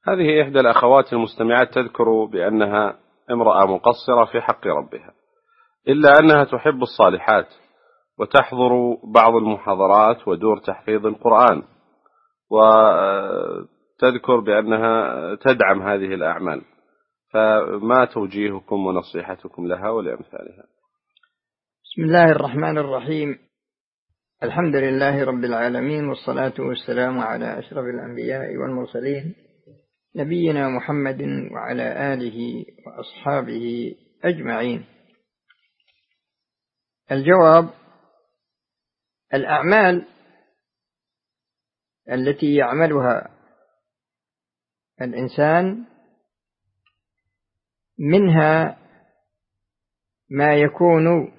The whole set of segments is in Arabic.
هذه إحدى الأخوات المستمعات تذكر بأنها امرأة مقصرة في حق ربها، إلا أنها تحب الصالحات وتحضر بعض المحاضرات ودور تحفيظ القرآن، وتذكر بأنها تدعم هذه الأعمال، فما توجيهكم ونصيحتكم لها ولأمثالها؟ بسم الله الرحمن الرحيم. الحمد لله رب العالمين، والصلاة والسلام على أشرف الأنبياء والمرسلين، نبينا محمد وعلى آله وأصحابه أجمعين. الجواب: الأعمال التي يعملها الإنسان منها ما يكون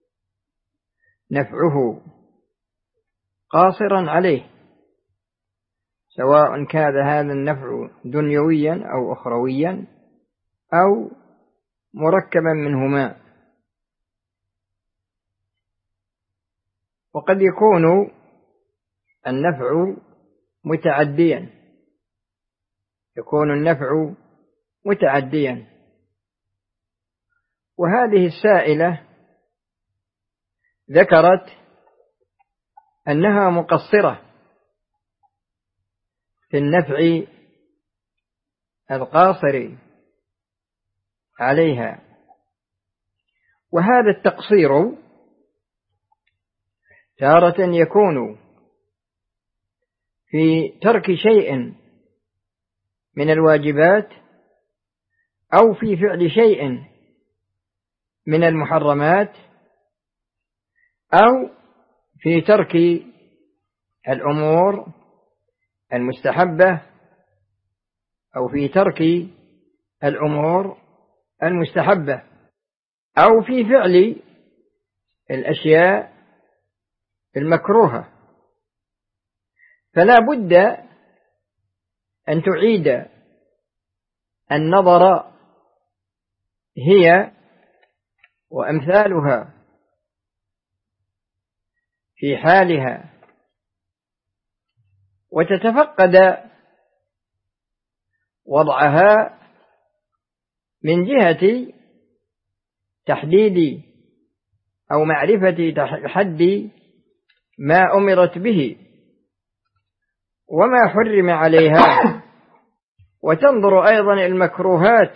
نفعه قاصرا عليه، سواء كان هذا النفع دنيويا أو أخرويا أو مركبا منهما. وقد يكون النفع متعديا، وهذه السائلة ذكرت أنها مقصرة في النفع القاصر عليها، وهذا التقصير تارة يكون في ترك شيء من الواجبات، أو في فعل شيء من المحرمات، أو في ترك الأمور المستحبة، أو في ترك الأمور المستحبة، أو في فعل الأشياء المكروهة. فلا بد أن تعيد النظر هي وأمثالها في حالها، وتتفقد وضعها من جهة تحديد أو معرفة حد ما أمرت به وما حرم عليها، وتنظر أيضا المكروهات،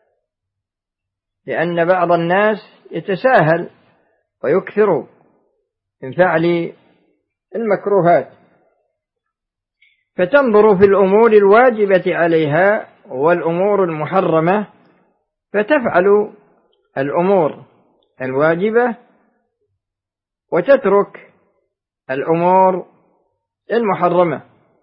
لأن بعض الناس يتساهل ويكثر من فعل المكروهات، فتنظر في الأمور الواجبة عليها والأمور المحرمة، فتفعل الأمور الواجبة وتترك الأمور المحرمة.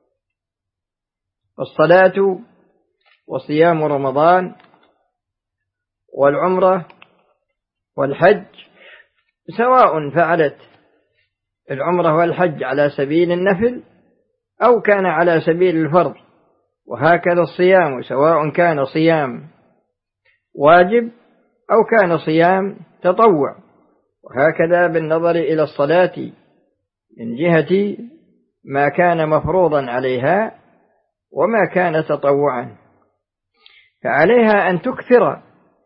والصلاة وصيام رمضان والعمرة والحج، سواء فعلت العمرة والحج على سبيل النفل أو كان على سبيل الفرض، وهكذا الصيام، سواء كان صيام واجب أو كان صيام تطوع، وهكذا بالنظر إلى الصلاة من جهة ما كان مفروضا عليها وما كان تطوعا، فعليها أن تكثر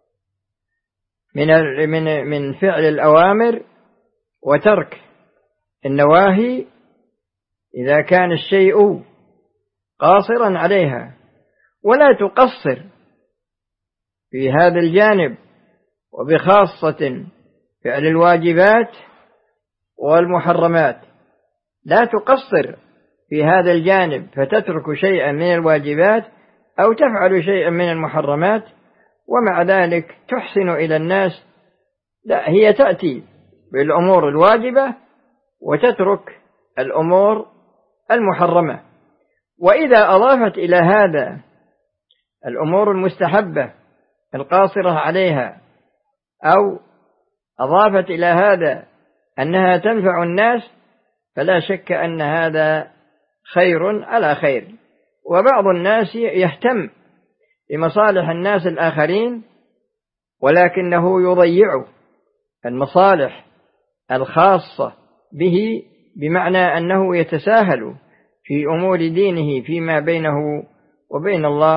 من فعل الأوامر وترك النواهي إذا كان الشيء قاصرا عليها، ولا تقصر في هذا الجانب، وبخاصة فعل الواجبات والمحرمات. لا تقصر في هذا الجانب فتترك شيئا من الواجبات أو تفعل شيئا من المحرمات ومع ذلك تحسن إلى الناس. لا، هي تأتي بالأمور الواجبة وتترك الأمور المحرمة. وإذا أضافت إلى هذا الأمور المستحبة القاصرة عليها، أو أضافت إلى هذا أنها تنفع الناس، فلا شك أن هذا خير على خير. وبعض الناس يهتم بمصالح الناس الآخرين، ولكنه يضيع المصالح الخاصة به، بمعنى أنه يتساهل في أمور دينه فيما بينه وبين الله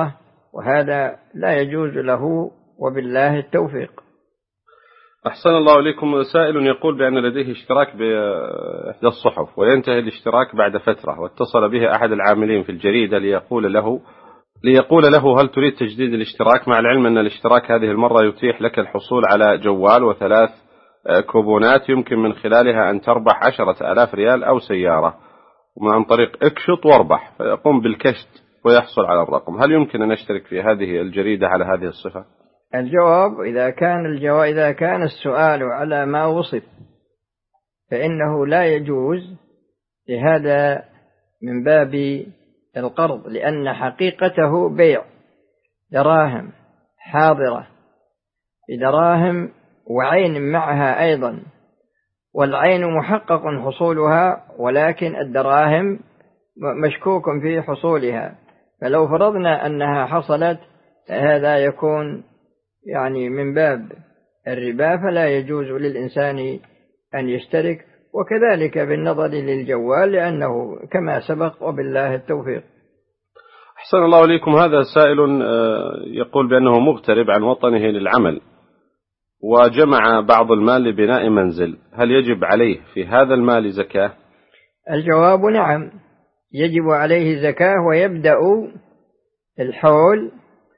وهذا لا يجوز له، وبالله التوفيق. أحسن الله إليكم. سائل يقول بأن لديه اشتراك بإحدى الصحف وينتهي الاشتراك بعد فترة، واتصل به أحد العاملين في الجريدة ليقول له هل تريد تجديد الاشتراك، مع العلم أن الاشتراك هذه المرة يتيح لك الحصول على جوال و3 كوبونات يمكن من خلالها أن تربح 10,000 ريال أو سيارة، وعن طريق اكشط واربح، فيقوم بالكشط ويحصل على الرقم. هل يمكن أن أشترك في هذه الجريدة على هذه الصفة؟ الجواب إذا كان السؤال على ما وصف فإنه لا يجوز، لهذا من باب القرض، لأن حقيقته بيع دراهم حاضرة بدراهم وعين معها أيضا، والعين محقق حصولها ولكن الدراهم مشكوك في حصولها، فلو فرضنا أنها حصلت هذا يكون يعني من باب الربا، فلا يجوز للإنسان أن يشترك، وكذلك بالنظر للجوال لأنه كما سبق، وبالله التوفيق. أحسن الله إليكم. هذا سائل يقول بأنه مغترب عن وطنه للعمل وجمع بعض المال لبناء منزل، هل يجب عليه في هذا المال زكاة؟ الجواب نعم، يجب عليه زكاة، ويبدأ الحول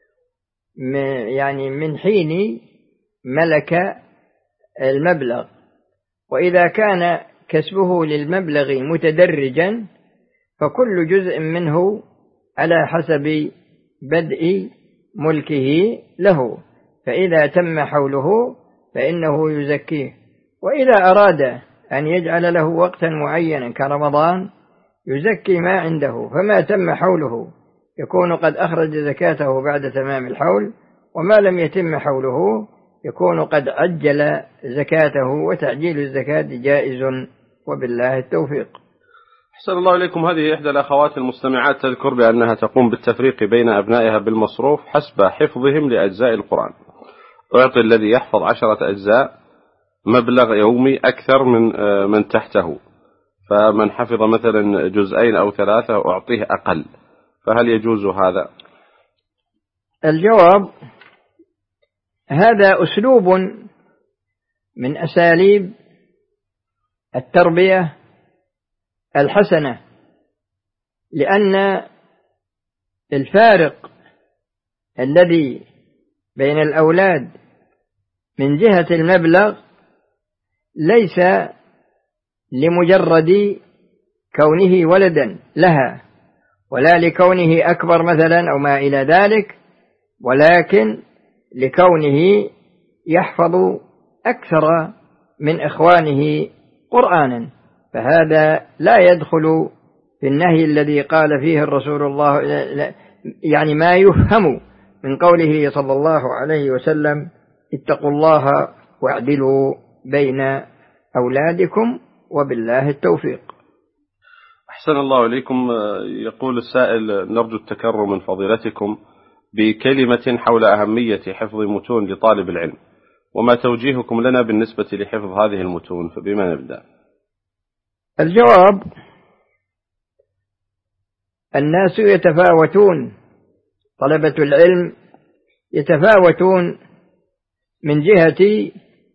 يعني من حين ملك المبلغ، وإذا كان كسبه للمبلغ متدرجا فكل جزء منه على حسب بدء ملكه له، فإذا تم حوله فإنه يزكيه، وإذا أراد أن يجعل له وقتا معينا كرمضان يزكي ما عنده، فما تم حوله يكون قد أخرج زكاته بعد تمام الحول، وما لم يتم حوله يكون قد عجل زكاته، وتعجيل الزكاة جائز، وبالله التوفيق. أحسن الله إليكم. هذه إحدى الأخوات المستمعات تذكر بأنها تقوم بالتفريق بين أبنائها بالمصروف حسب حفظهم لأجزاء القرآن، أعطي الذي يحفظ 10 أجزاء مبلغ يومي أكثر من تحته، فمن حفظ مثلا 2 أو 3 أعطيه أقل، فهل يجوز هذا؟ الجواب هذا أسلوب من أساليب التربية الحسنة، لأن الفارق الذي بين الأولاد من جهة المبلغ ليس لمجرد كونه ولدا لها ولا لكونه أكبر مثلا أو ما إلى ذلك، ولكن لكونه يحفظ أكثر من إخوانه قرآنا، فهذا لا يدخل في النهي الذي قال فيه الرسول الله، يعني ما يفهم من قوله صلى الله عليه وسلم اتقوا الله واعدلوا بين أولادكم، وبالله التوفيق. أحسن الله إليكم. يقول السائل نرجو التكرم من فضيلتكم بكلمة حول أهمية حفظ متون لطالب العلم، وما توجيهكم لنا بالنسبة لحفظ هذه المتون، فبما نبدأ؟ الجواب الناس يتفاوتون، طلبة العلم يتفاوتون من جهة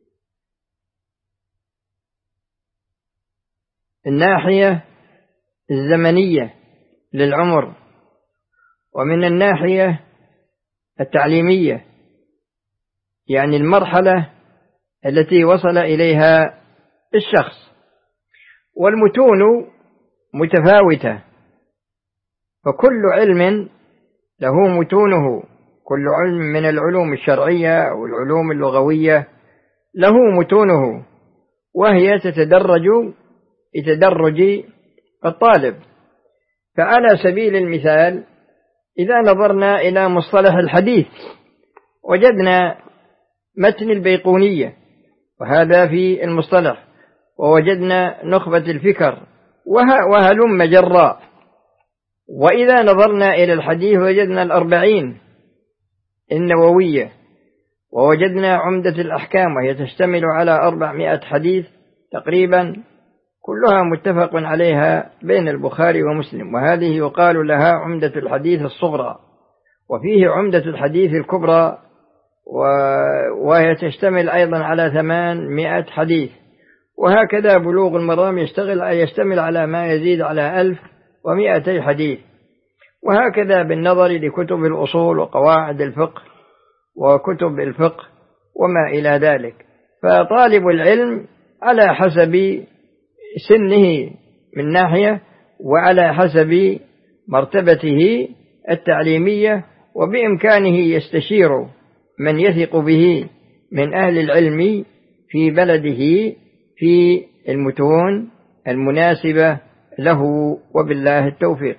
الناحية الزمنية للعمر، ومن الناحية التعليمية، يعني المرحلة التي وصل إليها الشخص، والمتون متفاوتة، فكل علم له متونه، كل علم من العلوم الشرعية أو العلوم اللغوية له متونه، وهي تتدرج بتدرج الطالب. فعلى سبيل المثال إذا نظرنا إلى مصطلح الحديث وجدنا متن البيقونية، وهذا في المصطلح، ووجدنا نخبة الفكر، وهلم جراء. وإذا نظرنا إلى الحديث وجدنا 40 النووية، ووجدنا عمدة الأحكام، وهي تشتمل على 400 حديث تقريبا، كلها متفق عليها بين البخاري ومسلم، وهذه يقال لها عمدة الحديث الصغرى. وفيه عمدة الحديث الكبرى، وهي تشتمل أيضا على 800 حديث. وهكذا بلوغ المرام يشتمل على ما يزيد على 1200 حديث. وهكذا بالنظر لكتب الأصول وقواعد الفقه وكتب الفقه وما إلى ذلك. فطالب العلم على حسب سنه من ناحية، وعلى حسب مرتبته التعليمية، وبإمكانه يستشير من يثق به من أهل العلم في بلده في المتون المناسبة له، وبالله التوفيق.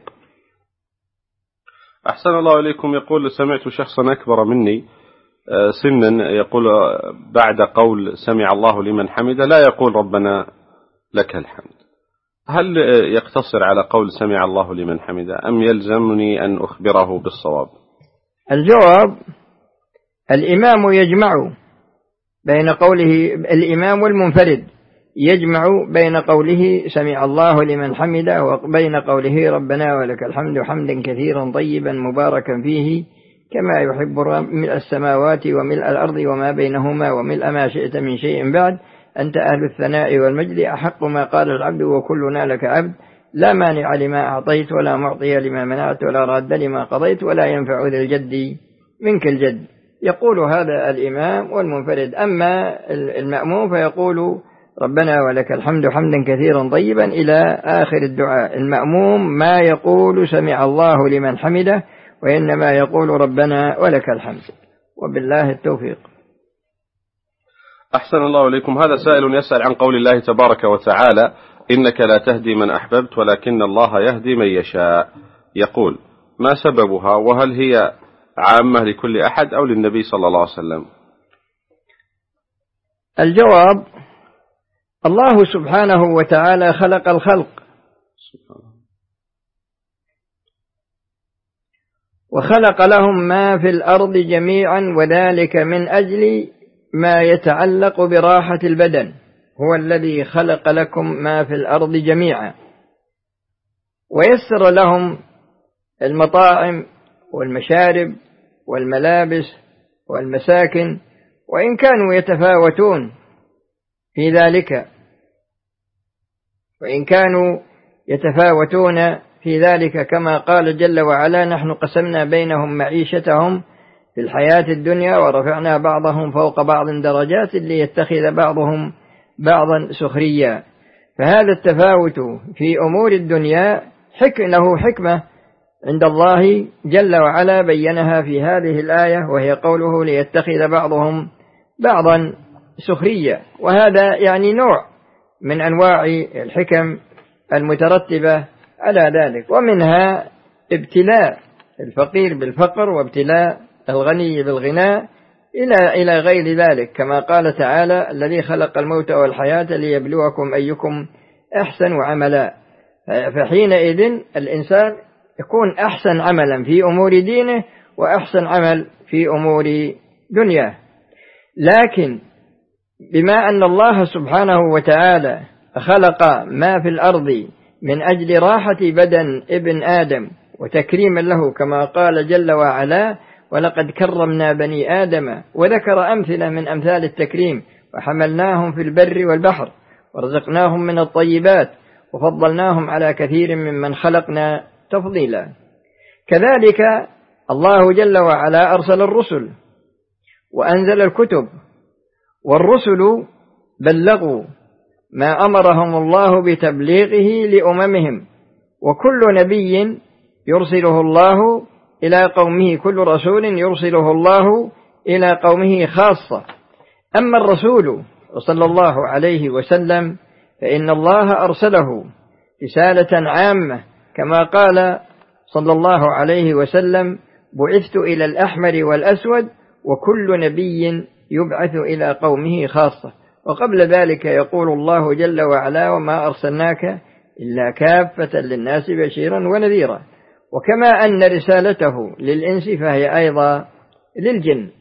أحسن الله إليكم. يقول: سمعت شخصا أكبر مني سنا يقول بعد قول سمع الله لمن حمده لا يقول ربنا لك الحمد. هل يقتصر على قول سمع الله لمن حمده أم يلزمني أن أخبره بالصواب؟ الجواب: الإمام يجمع بين قوله، الإمام والمنفرد يجمع بين قوله سمع الله لمن حمده وبين قوله ربنا ولك الحمد حمدا كثيرا طيبا مباركا فيه كما يحب ملء السماوات وملء الأرض وما بينهما وملء ما شئت من شيء بعد، أنت أهل الثناء والمجد، أحق ما قال العبد وكلنا لك عبد، لا مانع لما أعطيت ولا معطي لما منعت ولا راد لما قضيت ولا ينفع ذا الجد منك الجد. يقول هذا الإمام والمنفرد. أما المأموم فيقول ربنا ولك الحمد حمدا كثيرا طيبا إلى آخر الدعاء. المأموم ما يقول سمع الله لمن حمده، وإنما يقول ربنا ولك الحمد، وبالله التوفيق. أحسن الله إليكم. هذا سائل يسأل عن قول الله تبارك وتعالى: إنك لا تهدي من أحببت ولكن الله يهدي من يشاء. يقول: ما سببها، وهل هي عامة لكل أحد أو للنبي صلى الله عليه وسلم؟ الجواب: الله سبحانه وتعالى خلق الخلق، وخلق لهم ما في الأرض جميعا، وذلك من أجل ما يتعلق براحة البدن. هو الذي خلق لكم ما في الأرض جميعا، ويسر لهم المطاعم والمشارب والملابس والمساكن، وإن كانوا يتفاوتون في ذلك، وإن كانوا يتفاوتون في ذلك كما قال جل وعلا: نحن قسمنا بينهم معيشتهم في الحياة الدنيا ورفعنا بعضهم فوق بعض درجات ليتخذ بعضهم بعضا سخريا. فهذا التفاوت في أمور الدنيا له حكمة عند الله جل وعلا بينها في هذه الآية، وهي قوله: ليتخذ بعضهم بعضا سخريا. وهذا يعني نوع من أنواع الحكم المترتبة على ذلك، ومنها ابتلاء الفقير بالفقر، وابتلاء الغني بالغناء، إلى غير ذلك، كما قال تعالى: الذي خلق الموت والحياة ليبلوكم أيكم أحسن عملا. فحينئذ الإنسان يكون أحسن عملا في أمور دينه وأحسن عمل في أمور دنياه. لكن بما أن الله سبحانه وتعالى خلق ما في الأرض من أجل راحة بدن ابن آدم وتكريما له، كما قال جل وعلا: ولقد كرمنا بني آدم، وذكر أمثلة من أمثال التكريم: وحملناهم في البر والبحر ورزقناهم من الطيبات وفضلناهم على كثير ممن خلقنا تفضيلا. كذلك الله جل وعلا أرسل الرسل وأنزل الكتب، والرسل بلغوا ما أمرهم الله بتبليغه لأممهم، وكل نبي يرسله الله إلى قومه، كل رسول يرسله الله إلى قومه خاصة. أما الرسول صلى الله عليه وسلم فإن الله أرسله رسالة عامة، كما قال صلى الله عليه وسلم: بعثت إلى الأحمر والأسود، وكل نبي يبعث إلى قومه خاصة. وقبل ذلك يقول الله جل وعلا: وما أرسلناك إلا كافة للناس بشيرا ونذيرا. وكما أن رسالته للإنس فهي أيضا للجن.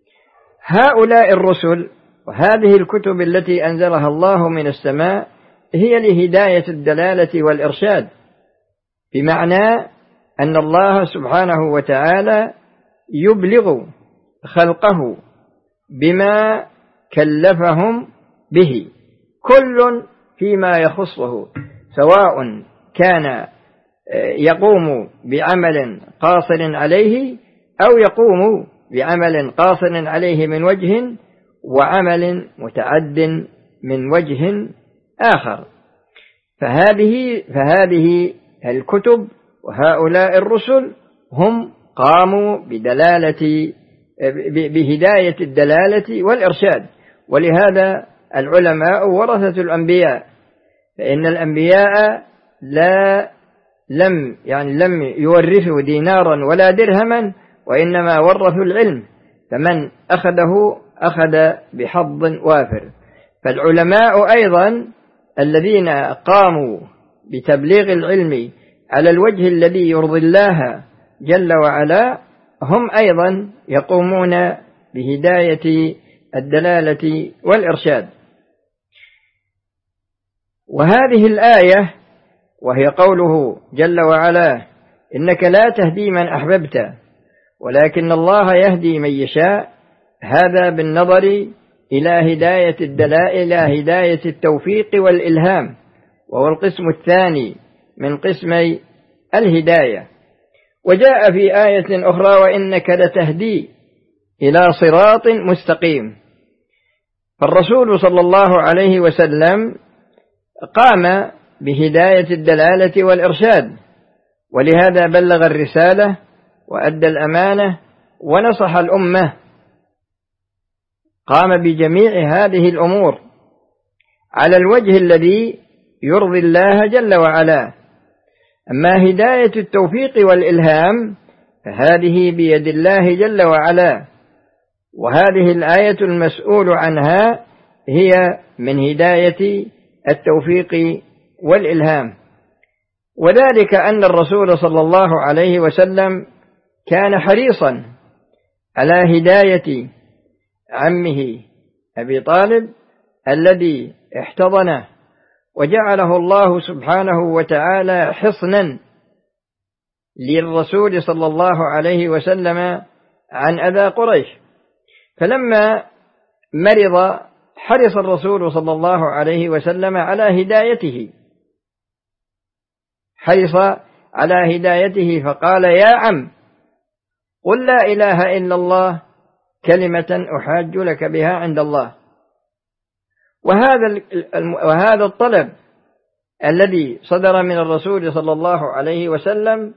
هؤلاء الرسل وهذه الكتب التي أنزلها الله من السماء هي لهداية الدلالة والإرشاد، بمعنى أن الله سبحانه وتعالى يبلغ خلقه بما كلفهم به، كل فيما يخصه، سواء كان يقوم بعمل قاصر عليه أو يقوم بعمل قاصر عليه من وجه وعمل متعد من وجه آخر. فهذه الكتب وهؤلاء الرسل هم قاموا بهداية الدلالة والإرشاد. ولهذا العلماء ورثة الأنبياء، فإن الأنبياء لم يورثوا دينارا ولا درهما، وإنما ورثوا العلم، فمن أخذه أخذ بحظ وافر. فالعلماء أيضا الذين قاموا بتبليغ العلم على الوجه الذي يرضي الله جل وعلا هم أيضا يقومون بهداية الدلالة والإرشاد. وهذه الآية وهي قوله جل وعلا: إنك لا تهدي من أحببت ولكن الله يهدي من يشاء، هذا بالنظر إلى هداية الدلائل، إلى هداية التوفيق والإلهام، وهو القسم الثاني من قسمي الهداية. وجاء في آية أخرى: وإنك لتهدي إلى صراط مستقيم. فالرسول صلى الله عليه وسلم قام بهداية الدلالة والإرشاد، ولهذا بلغ الرسالة وأدى الأمانة ونصح الأمة، قام بجميع هذه الأمور على الوجه الذي يرضي الله جل وعلا. أما هداية التوفيق والإلهام فهذه بيد الله جل وعلا، وهذه الآية المسؤول عنها هي من هداية التوفيق والإلهام. وذلك أن الرسول صلى الله عليه وسلم كان حريصا على هداية عمه أبي طالب الذي احتضنه وجعله الله سبحانه وتعالى حصنا للرسول صلى الله عليه وسلم عن أذى قريش. فلما مرض حرص الرسول صلى الله عليه وسلم على هدايته، حرص على هدايته فقال: يا عم قل لا إله إلا الله كلمة أحاج لك بها عند الله. وهذا الطلب الذي صدر من الرسول صلى الله عليه وسلم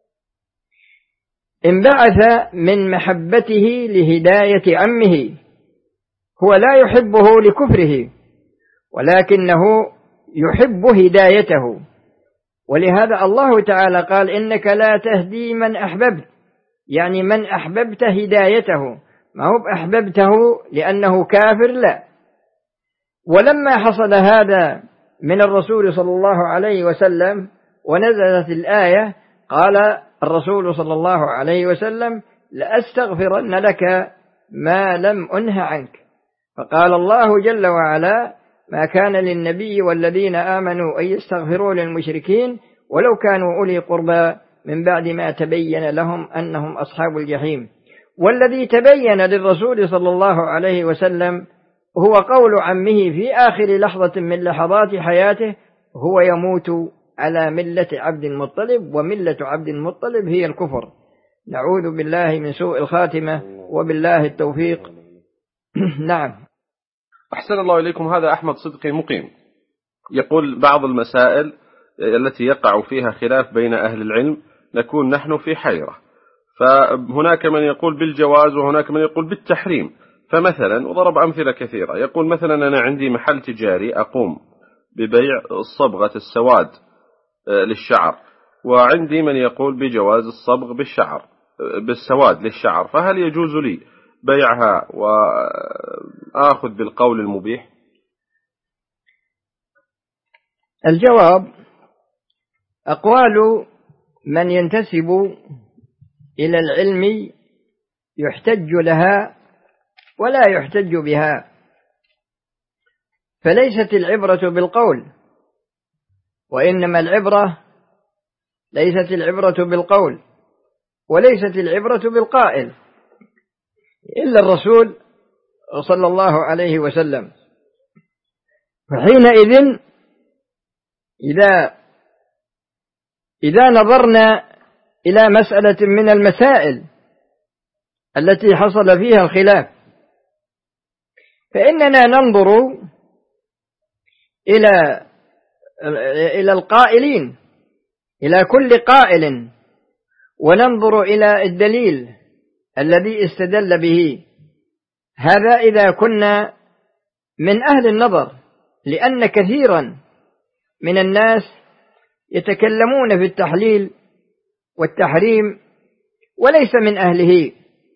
انبعث من محبته لهداية عمه، هو لا يحبه لكفره ولكنه يحب هدايته. ولهذا الله تعالى قال: إنك لا تهدي من أحببت، يعني من أحببت هدايته، ما هو أحببته لأنه كافر، لا. ولما حصل هذا من الرسول صلى الله عليه وسلم ونزلت الآية، قال الرسول صلى الله عليه وسلم: لأستغفرن لك ما لم أنه عنك. فقال الله جل وعلا: ما كان للنبي والذين آمنوا أن يستغفروا للمشركين ولو كانوا أولي قربى من بعد ما تبين لهم أنهم أصحاب الجحيم. والذي تبين للرسول صلى الله عليه وسلم هو قول عمه في آخر لحظة من لحظات حياته: هو يموت على ملة عبد المطلب، وملة عبد المطلب هي الكفر. نعوذ بالله من سوء الخاتمة، وبالله التوفيق. نعم. أحسن الله إليكم. هذا أحمد صدقي مقيم يقول: بعض المسائل التي يقع فيها خلاف بين أهل العلم نكون نحن في حيرة، فهناك من يقول بالجواز وهناك من يقول بالتحريم. فمثلا، وضرب أمثلة كثيرة، يقول مثلا: أنا عندي محل تجاري أقوم ببيع صبغة السواد للشعر، وعندي من يقول بجواز الصبغ بالسواد للشعر، فهل يجوز لي بيعها وآخذ بالقول المبيح؟ الجواب: أقوال من ينتسب إلى العلم يحتج لها ولا يحتج بها، فليست العبرة بالقول، وإنما ليست العبرة بالقول وليست العبرة بالقائل. إلا الرسول صلى الله عليه وسلم. فحينئذ إذا نظرنا إلى مسألة من المسائل التي حصل فيها الخلاف، فإننا ننظر إلى القائلين، إلى كل قائل، وننظر إلى الدليل الذي استدل به. هذا إذا كنا من أهل النظر، لأن كثيرا من الناس يتكلمون في التحليل والتحريم وليس من أهله،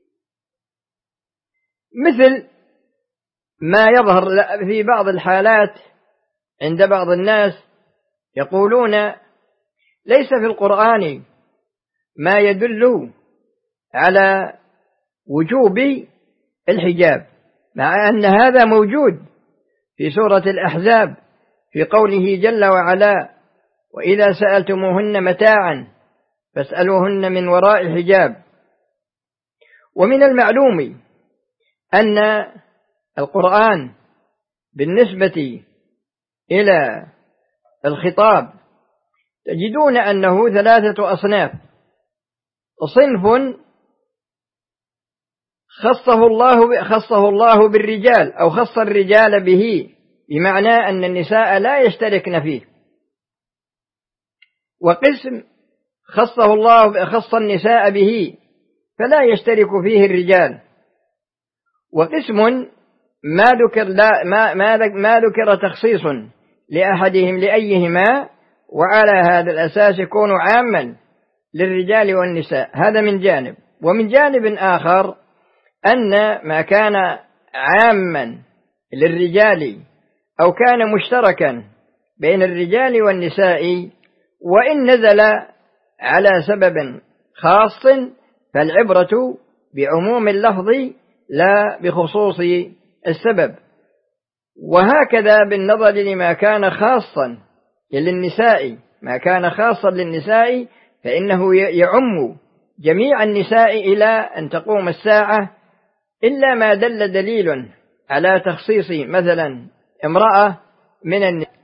مثل ما يظهر في بعض الحالات عند بعض الناس، يقولون ليس في القرآن ما يدل على وجوب الحجاب، مع أن هذا موجود في سورة الأحزاب في قوله جل وعلا: وإذا سألتموهن متاعا فاسألوهن من وراء حجاب. ومن المعلوم أن القرآن بالنسبة إلى الخطاب تجدون أنه 3 أصناف: صنف خصه الله بالرجال، أو خص الرجال به، بمعنى أن النساء لا يشتركن فيه. وقسم خص النساء به فلا يشترك فيه الرجال. وقسم ما ذكر تخصيص لأحدهم لأيهما، وعلى هذا الأساس يكون عاما للرجال والنساء. هذا من جانب. ومن جانب آخر أن ما كان عاما للرجال أو كان مشتركا بين الرجال والنساء، وإن نزل على سبب خاص فالعبرة بعموم اللفظ لا بخصوص السبب. وهكذا بالنظر لما كان خاصا للنساء، ما كان خاصا للنساء فإنه يعم جميع النساء إلى أن تقوم الساعة، إلا ما دل دليل على تخصيص مثلا امرأة من النساء،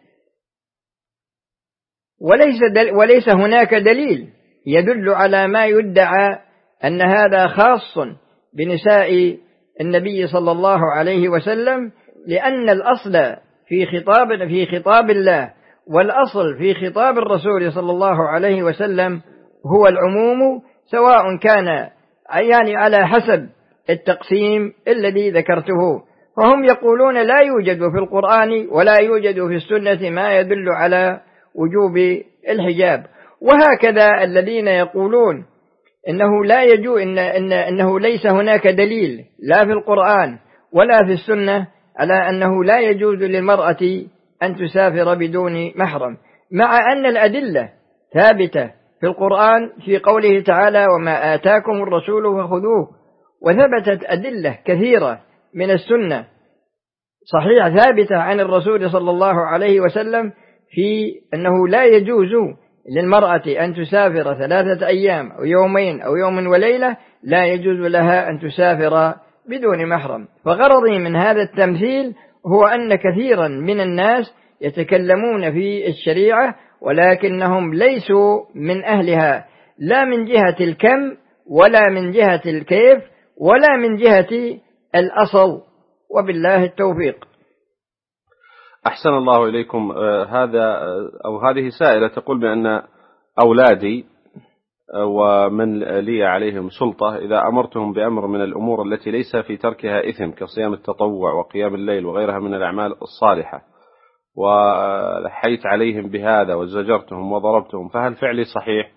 وليس هناك دليل يدل على ما يدعى أن هذا خاص بنساء النبي صلى الله عليه وسلم، لأن الأصل في خطاب الله والأصل في خطاب الرسول صلى الله عليه وسلم هو العموم، سواء كان يعني على حسب التقسيم الذي ذكرته. فهم يقولون لا يوجد في القرآن ولا يوجد في السنة ما يدل على وجوب الحجاب. وهكذا الذين يقولون إنه لا يجوز، إنه ليس هناك دليل لا في القرآن ولا في السنة على أنه لا يجوز للمرأة أن تسافر بدون محرم، مع أن الأدلة ثابتة في القرآن في قوله تعالى: وما آتاكم الرسول فخذوه. وثبتت أدلة كثيرة من السنة صحيح ثابتة عن الرسول صلى الله عليه وسلم في أنه لا يجوز للمرأة أن تسافر 3 أيام أو يومين أو يوم وليلة، لا يجوز لها أن تسافر بدون محرم. فغرضي من هذا التمثيل هو أن كثيرا من الناس يتكلمون في الشريعة ولكنهم ليسوا من أهلها، لا من جهة الكم ولا من جهة الكيف ولا من جهة الأصل، وبالله التوفيق. أحسن الله إليكم. هذه سائلة تقول بأن أولادي ومن لي عليهم سلطة إذا أمرتهم بأمر من الأمور التي ليس في تركها إثم كصيام التطوع وقيام الليل وغيرها من الأعمال الصالحة، ولحيت عليهم بهذا وزجرتهم وضربتهم، فهل فعلي صحيح؟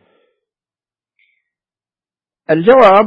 الجواب: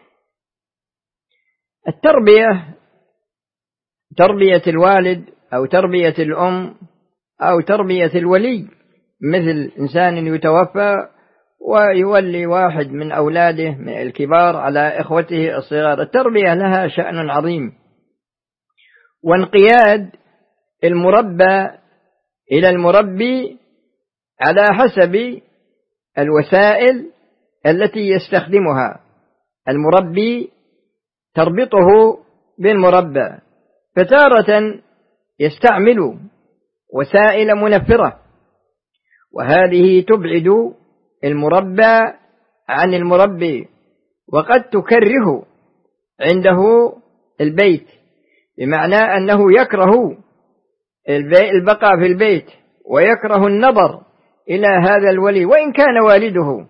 التربية، تربية الوالد أو تربية الأم أو تربية الولي، مثل إنسان يتوفى ويولي واحد من أولاده من الكبار على إخوته الصغار، التربية لها شأن عظيم، وانقياد المربى إلى المربي على حسب الوسائل التي يستخدمها. المربي تربطه بالمربى، فتارة يستعمل وسائل منفرة، وهذه تبعد المربى عن المربي، وقد تكره عنده البيت، بمعنى أنه يكره البقاء في البيت ويكره النظر إلى هذا الولي وإن كان والده.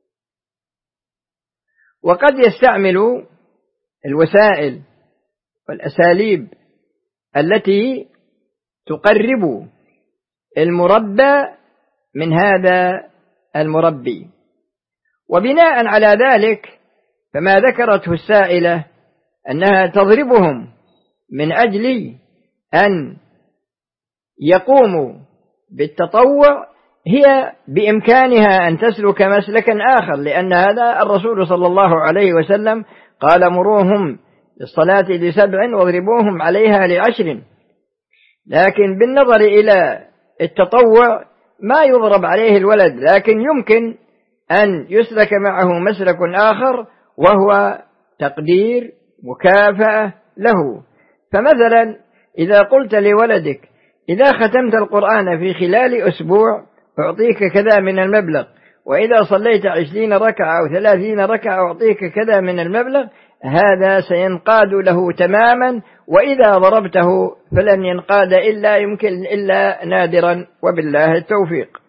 وقد يستعمل الوسائل والأساليب التي تقرب المربى من هذا المربي. وبناء على ذلك فما ذكرته السائلة أنها تضربهم من أجل أن يقوموا بالتطوع، هي بإمكانها أن تسلك مسلكا آخر، لأن هذا الرسول صلى الله عليه وسلم قال: مروهم للصلاة ل7 واضربوهم عليها ل10. لكن بالنظر إلى التطوع ما يضرب عليه الولد، لكن يمكن أن يسلك معه مسلك آخر، وهو تقدير مكافأة له. فمثلا إذا قلت لولدك: إذا ختمت القرآن في خلال أسبوع أعطيك كذا من المبلغ، وإذا صليت 20 ركعة أو 30 ركعة أعطيك كذا من المبلغ، هذا سينقاد له تماما، وإذا ضربته فلن ينقاد إلا يمكن إلا نادرا، وبالله التوفيق.